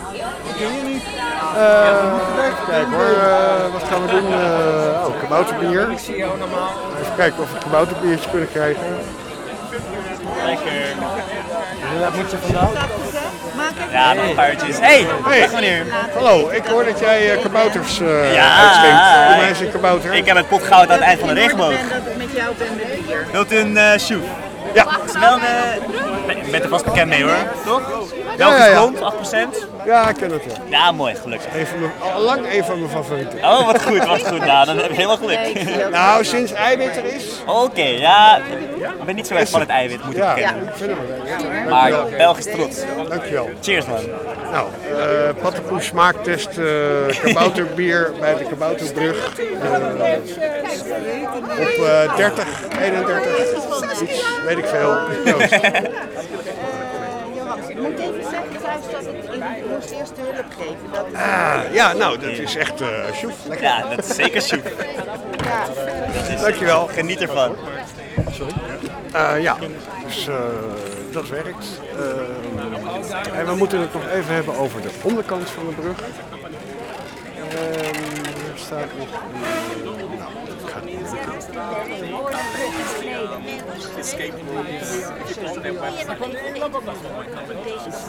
Even kijken hoor, wat gaan we doen? Kabouterbier. Even kijken of we een kabouterbiertje kunnen krijgen. Lekker. Wat moet je vandaag? Ja, nog een paar uurtjes. Hey, meneer. Hallo, ik hoor dat jij kabouters Ja. uitschenkt. Voor mij is een kabouter. Ik heb het pot goud aan het eind van de regenboog. Ik dat ik met jou ben met bier. Wilt u een shoe? Ja. Het is wel een... Je bent er vast bekend mee hoor, toch? Ja, Belgisch ja. blond, 8%. Ja, ik ken het wel. Ja, mooi, gelukkig. Al lang een van mijn favorieten. Oh, wat goed, wat goed. Nou, dan heb je helemaal geluk. Nou, sinds eiwit er is. Oké, ja. Ik ben niet zo erg van het eiwit, moet ik Ja, bekennen. ik vind hem wel. Maar Belgisch trots. Dankjewel. Cheers man. Nou, Pattenpoes smaaktest kabouterbier bij de Kabouterbrug. Op 30, 31, iets, weet ik veel. Proost. Ik moet even zeggen trouwens dat ik moest eerst de hulp geven. Dat Ja, nou, dat is echt sjoef. Lekker. Ja, dat is zeker soep. Dankjewel. Geniet ervan. Ja, dus dat werkt. En we moeten het nog even hebben over de onderkant van de brug. Er staat nog... nou, dat gaat niet lukken.